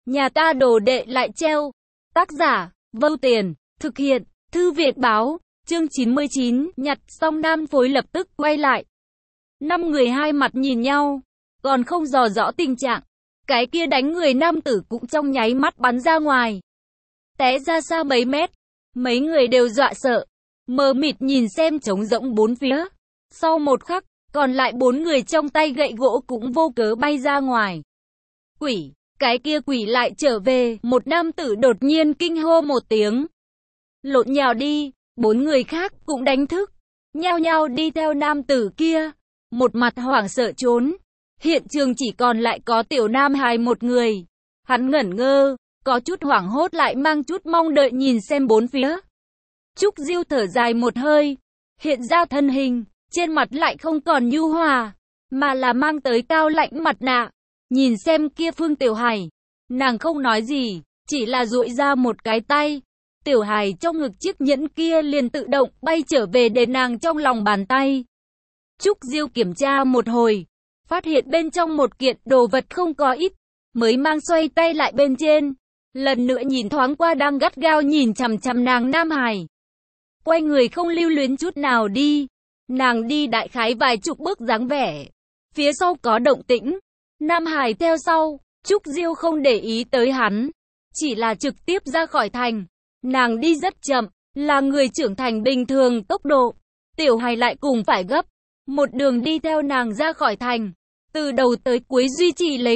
Nhà ta đồ đệ lại treo. Tác giả, Vâu Tiền, thực hiện, Thư viện báo, chương 99, nhặt xong nam phối lập tức quay lại. 5 người hai mặt nhìn nhau, còn không dò rõ tình trạng. Cái kia đánh người nam tử cũng trong nháy mắt bắn ra ngoài. Té ra xa mấy mét, mấy người đều dọa sợ, mờ mịt nhìn xem trống rỗng bốn phía. Sau một khắc, còn lại 4 người trong tay gậy gỗ cũng vô cớ bay ra ngoài. Quỷ, cái kia quỷ lại trở về, một nam tử đột nhiên kinh hô một tiếng. Lộn nhào đi, 4 người khác cũng đánh thức, nhao nhao đi theo nam tử kia, một mặt hoảng sợ trốn. Hiện trường chỉ còn lại có tiểu nam hài một người. Hắn ngẩn ngơ, có chút hoảng hốt lại mang chút mong đợi nhìn xem bốn phía. Trúc Diêu thở dài một hơi, hiện ra thân hình, trên mặt lại không còn nhu hòa, mà là mang tới cao lạnh mặt nạ. Nhìn xem kia Phương Tiểu Hải, nàng không nói gì, chỉ là duỗi ra một cái tay. Tiểu Hải trong ngực chiếc nhẫn kia liền tự động bay trở về để nàng trong lòng bàn tay. Trúc Diêu kiểm tra một hồi, phát hiện bên trong một kiện đồ vật không có ít, mới mang xoay tay lại bên trên. Lần nữa nhìn thoáng qua đang gắt gao nhìn chằm chằm nàng Nam Hải. Quay người không lưu luyến chút nào đi. Nàng đi đại khái vài chục bước dáng vẻ. Phía sau có động tĩnh. Nam Hải theo sau. Trúc Diêu không để ý tới hắn, chỉ là trực tiếp ra khỏi thành. Nàng đi rất chậm, là người trưởng thành bình thường tốc độ. Tiểu Hải lại cùng phải gấp. Một đường đi theo nàng ra khỏi thành. Từ đầu tới cuối duy trì lấy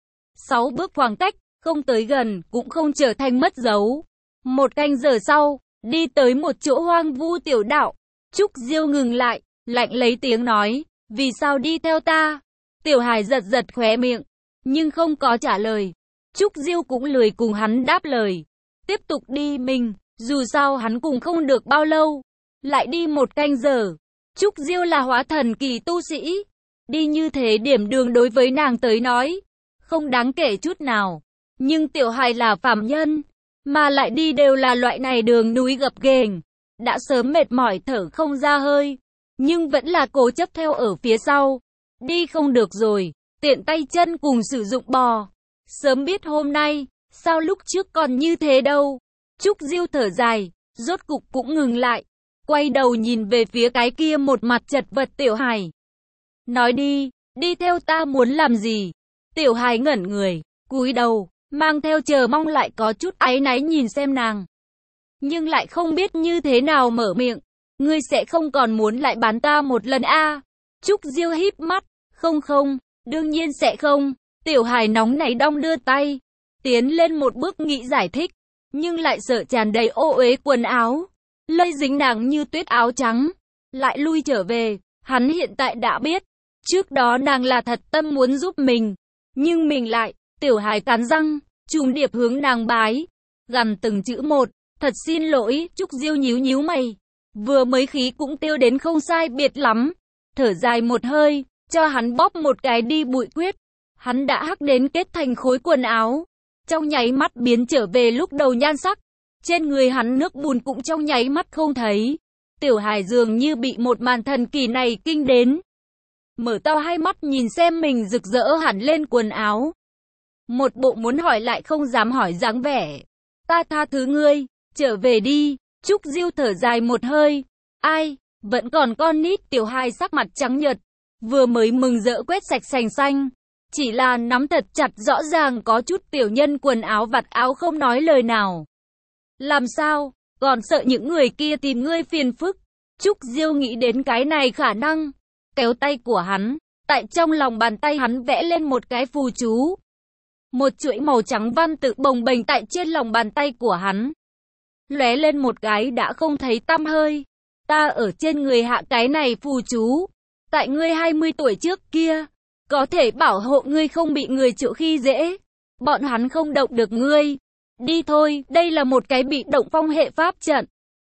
5-6 bước khoảng cách. Không tới gần, cũng không trở thành mất dấu. Một canh giờ sau, đi tới một chỗ hoang vu tiểu đạo. Trúc Diêu ngừng lại, lạnh lấy tiếng nói, vì sao đi theo ta? Tiểu Hải giật giật khóe miệng, nhưng không có trả lời. Trúc Diêu cũng lười cùng hắn đáp lời. Tiếp tục đi mình, dù sao hắn cùng không được bao lâu. Lại đi một canh giờ. Trúc Diêu là hóa thần kỳ tu sĩ. Đi như thế điểm đường đối với nàng tới nói, không đáng kể chút nào. Nhưng Tiểu Hải là phàm nhân, mà lại đi đều là loại này đường núi gập ghềnh, đã sớm mệt mỏi thở không ra hơi, nhưng vẫn là cố chấp theo ở phía sau. Đi không được rồi, tiện tay chân cùng sử dụng bò. Sớm biết hôm nay, sao lúc trước còn như thế đâu. Trúc Diêu thở dài, rốt cục cũng ngừng lại, quay đầu nhìn về phía cái kia một mặt chật vật Tiểu Hải. Nói đi, đi theo ta muốn làm gì? Tiểu Hải ngẩn người, cúi đầu, mang theo chờ mong lại có chút áy náy nhìn xem nàng. Nhưng lại không biết như thế nào mở miệng. Ngươi sẽ không còn muốn lại bán ta một lần a? Trúc Diêu híp mắt. Không, đương nhiên sẽ không. Tiểu Hải nóng nảy đong đưa tay, tiến lên một bước nghĩ giải thích, nhưng lại sợ tràn đầy ô uế quần áo, lây dính nàng như tuyết áo trắng. Lại lui trở về, hắn hiện tại đã biết, trước đó nàng là thật tâm muốn giúp mình, nhưng mình lại. Tiểu Hải cắn răng, trùng điệp hướng nàng bái, gằn từng chữ một, thật xin lỗi. Trúc Diêu nhíu nhíu mày, vừa mới khí cũng tiêu đến không sai biệt lắm, thở dài một hơi, cho hắn bóp một cái đi bụi quyết. Hắn đã hắc đến kết thành khối quần áo, trong nháy mắt biến trở về lúc đầu nhan sắc, trên người hắn nước bùn cũng trong nháy mắt không thấy. Tiểu Hải dường như bị một màn thần kỳ này kinh đến, mở to hai mắt nhìn xem mình rực rỡ hẳn lên quần áo. Một bộ muốn hỏi lại không dám hỏi dáng vẻ. Ta tha thứ ngươi, trở về đi. Trúc Diêu thở dài một hơi. Ai, vẫn còn con nít. Tiểu Hải sắc mặt trắng nhợt, vừa mới mừng rỡ quét sạch sành xanh, chỉ là nắm thật chặt rõ ràng có chút tiểu nhân quần áo vặt áo không nói lời nào. Làm sao, còn sợ những người kia tìm ngươi phiền phức? Trúc Diêu nghĩ đến cái này khả năng, kéo tay của hắn, tại trong lòng bàn tay hắn vẽ lên một cái phù chú. Một chuỗi màu trắng văn tự bồng bềnh tại trên lòng bàn tay của hắn, lóe lên một cái đã không thấy tăm hơi. Ta ở trên người hạ cái này phù chú, tại ngươi 20 tuổi trước kia, có thể bảo hộ ngươi không bị người chịu khi dễ. Bọn hắn không động được ngươi. Đi thôi, đây là một cái bị động phong hệ pháp trận.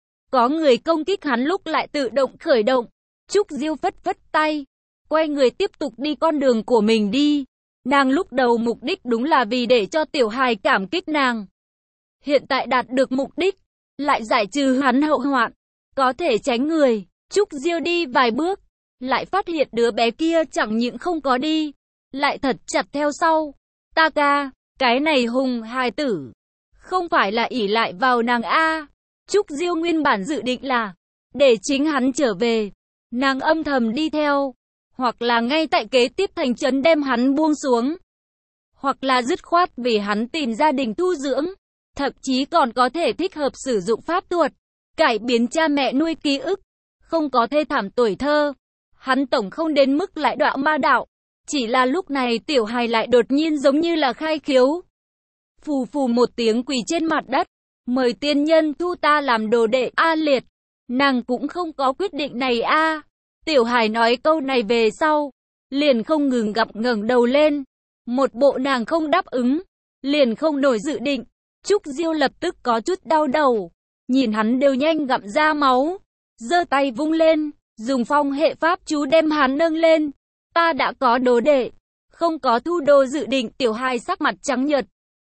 Có người công kích hắn lúc lại tự động khởi động. Trúc Diêu phất phất tay, quay người tiếp tục đi con đường của mình đi. Nàng lúc đầu mục đích đúng là vì để cho Tiểu Hải cảm kích nàng. Hiện tại đạt được mục đích, lại giải trừ hắn hậu hoạn, có thể tránh người. Trúc Diêu đi vài bước, lại phát hiện đứa bé kia chẳng những không có đi, lại thật chặt theo sau. Ta ca, Cái này Hùng hài tử, không phải là ỷ lại vào nàng a. Trúc Diêu nguyên bản dự định là để chính hắn trở về, nàng âm thầm đi theo, hoặc là ngay tại kế tiếp thành trấn đem hắn buông xuống, hoặc là dứt khoát vì hắn tìm gia đình tu dưỡng, thậm chí còn có thể thích hợp sử dụng pháp thuật, cải biến cha mẹ nuôi ký ức, không có thê thảm tuổi thơ. Hắn tổng không đến mức lại đọa ma đạo, chỉ là lúc này tiểu hài lại đột nhiên giống như là khai khiếu. Phù phù một tiếng quỳ trên mặt đất, mời tiên nhân thu ta làm đồ đệ. A liệt, nàng cũng không có quyết định này a. Tiểu hài nói câu này về sau, liền không ngừng ngẩng đầu lên, một bộ nàng không đáp ứng, liền không nổi dự định. Trúc Diêu lập tức có chút đau đầu, nhìn hắn đều nhanh gặm ra máu, giơ tay vung lên, dùng phong hệ pháp chú đem hắn nâng lên. Ta đã có đồ đệ, không có thu đồ dự định. Tiểu hài sắc mặt trắng nhợt,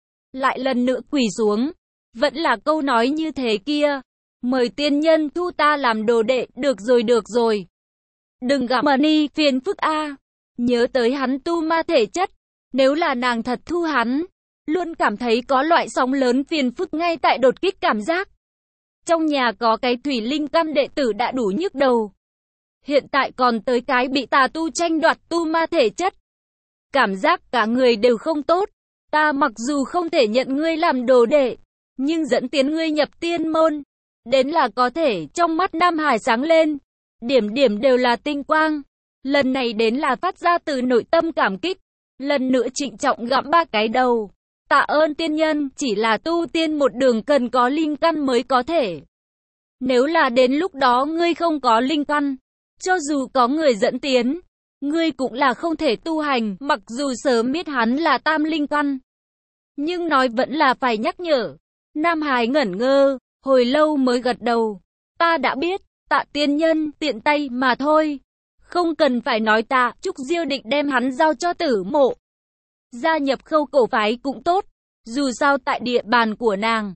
lại lần nữa quỳ xuống, vẫn là câu nói như thế kia, mời tiên nhân thu ta làm đồ đệ. Được rồi, đừng gặp mà ni phiền phức a. Nhớ tới hắn tu ma thể chất, nếu là nàng thật thu hắn, luôn cảm thấy có loại sóng lớn phiền phức ngay tại đột kích cảm giác. Trong nhà có cái thủy linh căn đệ tử đã đủ nhức đầu, hiện tại còn tới cái bị tà tu tranh đoạt tu ma thể chất, cảm giác cả người đều không tốt. Ta mặc dù không thể nhận ngươi làm đồ đệ, nhưng dẫn tiến ngươi nhập tiên môn, đến là có thể. Trong mắt Nam Hải sáng lên, điểm điểm đều là tinh quang. Lần này đến là phát ra từ nội tâm cảm kích, lần nữa trịnh trọng gặm 3 cái đầu. Tạ ơn tiên nhân, chỉ là tu tiên một đường cần có linh căn mới có thể. Nếu là đến lúc đó ngươi không có linh căn, cho dù có người dẫn tiến, ngươi cũng là không thể tu hành. Mặc dù sớm biết hắn là tam linh căn, nhưng nói vẫn là phải nhắc nhở. Nam Hải ngẩn ngơ, hồi lâu mới gật đầu. Ta đã biết, Tạ tiên nhân, tiện tay mà thôi. Không cần phải nói tạ. Trúc Diêu định đem hắn giao cho Tử Mộ, gia nhập Khâu cổ phái cũng tốt. Dù sao tại địa bàn của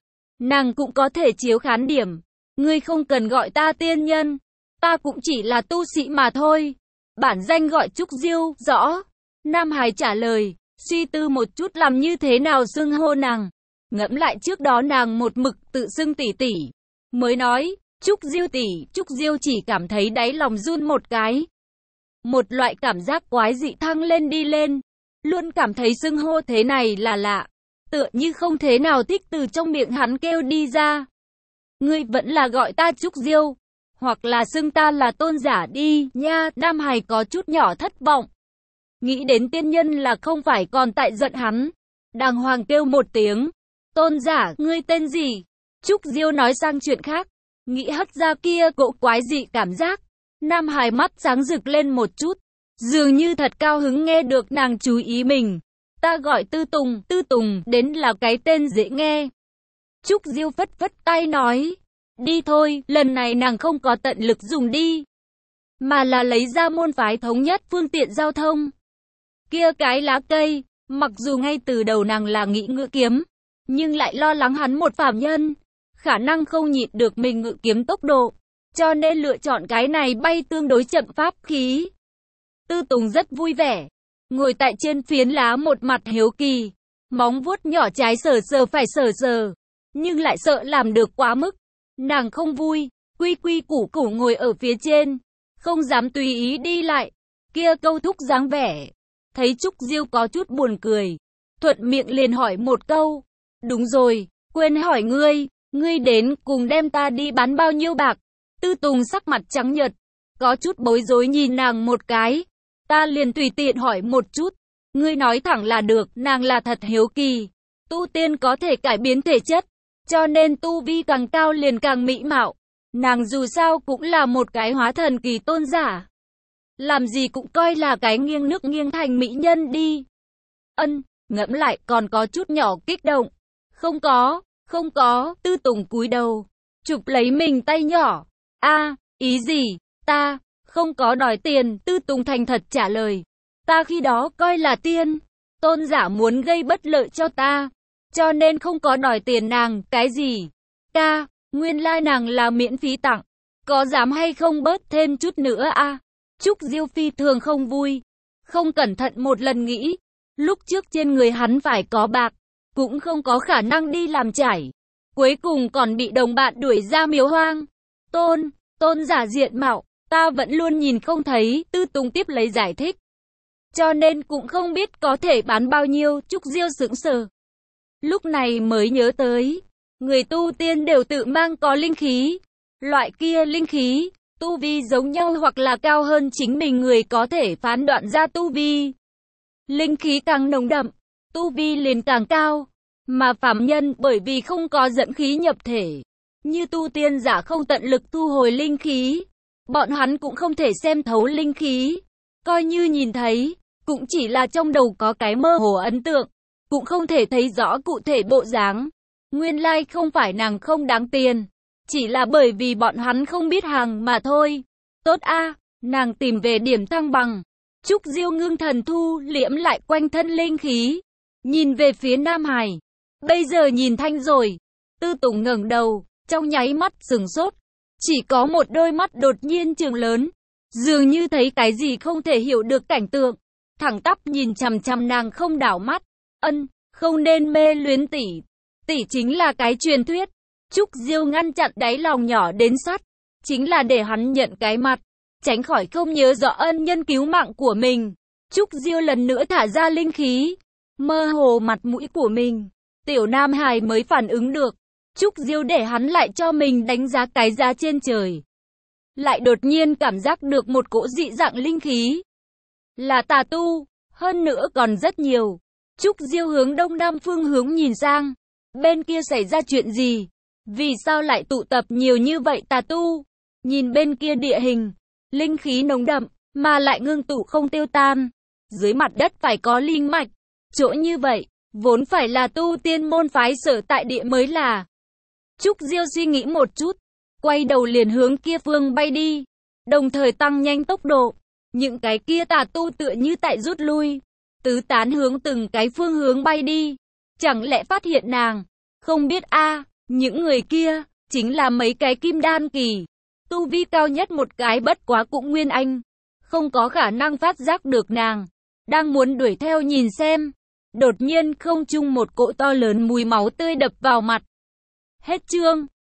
nàng cũng có thể chiếu khán điểm. Ngươi không cần gọi ta tiên nhân, ta cũng chỉ là tu sĩ mà thôi. Bản danh gọi Trúc Diêu. Rõ. Nam Hải trả lời, suy tư một chút làm như thế nào xưng hô nàng. Ngẫm lại trước đó nàng một mực tự xưng tỷ tỷ, mới nói Trúc Diêu tỷ. Trúc Diêu chỉ cảm thấy đáy lòng run một cái, một loại cảm giác quái dị thăng lên đi lên, luôn cảm thấy xưng hô thế này là lạ, tựa như không thế nào thích từ trong miệng hắn kêu đi ra. Ngươi vẫn là gọi ta Trúc Diêu, hoặc là xưng ta là tôn giả đi nha. Nam Hải có chút nhỏ thất vọng, nghĩ đến tiên nhân là không phải còn tại giận hắn, đàng hoàng kêu một tiếng tôn giả. Ngươi tên gì? Trúc Diêu nói sang chuyện khác, nghĩ hất ra kia cỗ quái dị cảm giác. Nam Hải mắt sáng rực lên một chút, dường như thật cao hứng nghe được nàng chú ý mình. Ta gọi Tư Tùng. Tư Tùng đến là cái tên dễ nghe. Trúc Diêu phất phất tay nói, đi thôi. Lần này nàng không có tận lực dùng đi, mà là lấy ra môn phái thống nhất phương tiện giao thông. Kia cái lá cây, mặc dù ngay từ đầu nàng là nghĩ ngự kiếm, nhưng lại lo lắng hắn một phàm nhân, khả năng không nhịn được mình ngự kiếm tốc độ, cho nên lựa chọn cái này bay tương đối chậm pháp khí. Tư Tùng rất vui vẻ, ngồi tại trên phiến lá một mặt hiếu kỳ, móng vuốt nhỏ trái sờ sờ phải sờ sờ, nhưng lại sợ làm được quá mức. Nàng không vui, quy quy củ củ ngồi ở phía trên, không dám tùy ý đi lại, kia câu thúc dáng vẻ. Thấy Trúc Diêu có chút buồn cười, thuận miệng liền hỏi một câu, đúng rồi, quên hỏi ngươi đến cùng đem ta đi bán bao nhiêu bạc? Tư Tùng sắc mặt trắng nhợt, có chút bối rối nhìn nàng một cái. Ta liền tùy tiện hỏi một chút, ngươi nói thẳng là được. Nàng là thật hiếu kỳ, tu tiên có thể cải biến thể chất, cho nên tu vi càng cao liền càng mỹ mạo. Nàng dù sao cũng là một cái hóa thần kỳ tôn giả, làm gì cũng coi là cái nghiêng nước nghiêng thành mỹ nhân đi. Ngẫm lại còn có chút nhỏ kích động. Không có. Tư Tùng cúi đầu, chụp lấy mình tay nhỏ. Ý gì? Ta không có đòi tiền. Tư Tùng thành thật trả lời. Ta khi đó coi là tôn giả muốn gây bất lợi cho ta, cho nên không có đòi tiền nàng. Cái gì? Ca, nguyên lai nàng là miễn phí tặng, có dám hay không bớt thêm chút nữa a? Trúc Diêu phi thường không vui, không cẩn thận một lần nghĩ, lúc trước trên người hắn phải có bạc, cũng không có khả năng đi làm trải. Cuối cùng còn bị đồng bạn đuổi ra miếu hoang. Tôn giả diện mạo, ta vẫn luôn nhìn không thấy, Tư Tùng tiếp lấy giải thích. Cho nên cũng không biết có thể bán bao nhiêu, Trúc Diêu sững sờ. Lúc này mới nhớ tới, người tu tiên đều tự mang có linh khí. Loại kia linh khí, tu vi giống nhau hoặc là cao hơn chính mình người có thể phán đoạn ra tu vi. Linh khí càng nồng đậm, tu vi liền càng cao. Mà phàm nhân bởi vì không có dẫn khí nhập thể, như tu tiên giả không tận lực thu hồi linh khí, bọn hắn cũng không thể xem thấu linh khí. Coi như nhìn thấy, cũng chỉ là trong đầu có cái mơ hồ ấn tượng, cũng không thể thấy rõ cụ thể bộ dáng. Nguyên lai không phải nàng không đáng tiền, chỉ là bởi vì bọn hắn không biết hàng mà thôi. Tốt a, nàng tìm về điểm thăng bằng. Trúc Diêu ngưng thần thu liễm lại quanh thân linh khí, nhìn về phía Nam Hải. Bây giờ nhìn thanh rồi. Tư Tùng ngẩng đầu, trong nháy mắt sửng sốt. Chỉ có một đôi mắt đột nhiên trừng lớn, dường như thấy cái gì không thể hiểu được cảnh tượng. Thẳng tắp nhìn chằm chằm nàng không đảo mắt. Không nên mê luyến tỷ. Tỷ chính là cái truyền thuyết. Trúc Diêu ngăn chặn đáy lòng nhỏ đến sắt. Chính là để hắn nhận cái mặt, tránh khỏi không nhớ rõ ân nhân cứu mạng của mình. Trúc Diêu lần nữa thả ra linh khí, mơ hồ mặt mũi của mình. Tiểu Nam Hải mới phản ứng được. Trúc Diêu để hắn lại cho mình đánh giá cái giá trên trời. Lại đột nhiên cảm giác được một cỗ dị dạng linh khí. Là tà tu, hơn nữa còn rất nhiều. Trúc Diêu hướng đông nam phương hướng nhìn sang. Bên kia xảy ra chuyện gì? Vì sao lại tụ tập nhiều như vậy tà tu? Nhìn bên kia địa hình, linh khí nồng đậm, mà lại ngưng tụ không tiêu tan. Dưới mặt đất phải có linh mạch. Chỗ như vậy, vốn phải là tu tiên môn phái sở tại địa mới là. Trúc Diêu suy nghĩ một chút, quay đầu liền hướng kia phương bay đi, đồng thời tăng nhanh tốc độ. Những cái kia tà tu tựa như tại rút lui, tứ tán hướng từng cái phương hướng bay đi. Chẳng lẽ phát hiện nàng? Không biết a, những người kia chính là mấy cái kim đan kỳ, tu vi cao nhất một cái bất quá cũng nguyên anh, không có khả năng phát giác được nàng. Đang muốn đuổi theo nhìn xem, đột nhiên không trung một cỗ to lớn mùi máu tươi đập vào mặt. Hết chương.